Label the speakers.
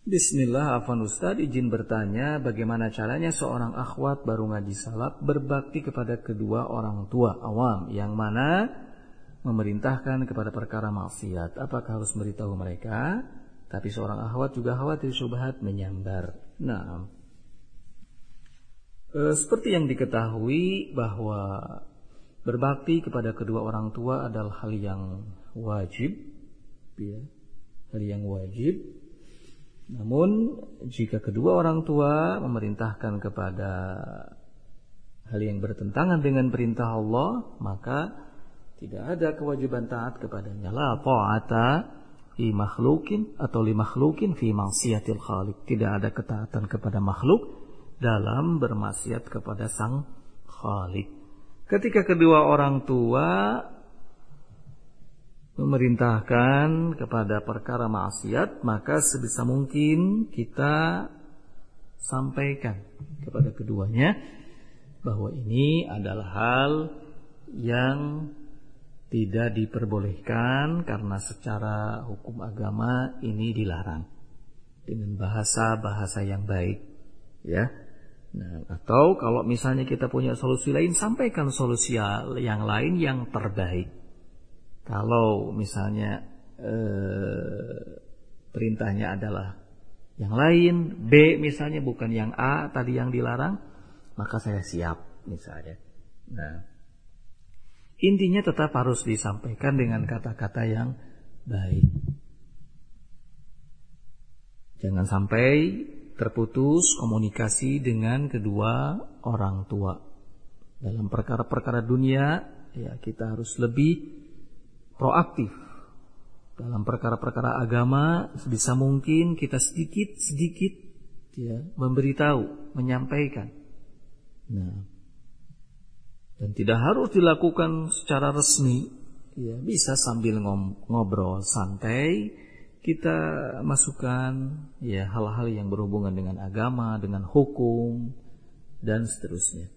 Speaker 1: Bismillah, Afwan Ustaz, izin bertanya bagaimana caranya seorang akhwat baru ngaji salaf berbakti kepada kedua orang tua awam yang mana memerintahkan kepada perkara maksiat. Apakah harus memberitahu mereka? Tapi seorang akhwat juga khawatir syubhat menyambar. Nah, seperti yang diketahui bahwa berbakti kepada kedua orang tua adalah hal yang wajib, ya, hal yang wajib. Namun jika kedua orang tua memerintahkan kepada hal yang bertentangan dengan perintah Allah, maka tidak ada kewajiban taat kepadanya. La ta'ata fi makhlukin atau li makhlukin fi ma'siyatil khaliq. Tidak ada ketaatan kepada makhluk dalam bermaksiat kepada sang khaliq. Ketika kedua orang tua memerintahkan kepada perkara maksiat, maka sebisa mungkin kita sampaikan kepada keduanya bahwa ini adalah hal yang tidak diperbolehkan karena secara hukum agama ini dilarang, dengan bahasa-bahasa yang baik, ya. Nah, atau kalau misalnya kita punya solusi lain, sampaikan solusi yang lain yang terbaik. Kalau misalnya perintahnya adalah yang lain, B misalnya bukan yang A tadi yang dilarang, maka saya siap misalnya. Nah, intinya tetap harus disampaikan dengan kata-kata yang baik. Jangan sampai terputus komunikasi dengan kedua orang tua. Dalam perkara-perkara dunia, ya kita harus lebih proaktif. Dalam perkara-perkara agama, sebisa mungkin kita sedikit-sedikit ya, memberitahu, menyampaikan. Nah, dan tidak harus dilakukan secara resmi, ya, bisa sambil ngobrol santai kita masukkan ya hal-hal yang berhubungan dengan agama, dengan hukum dan seterusnya.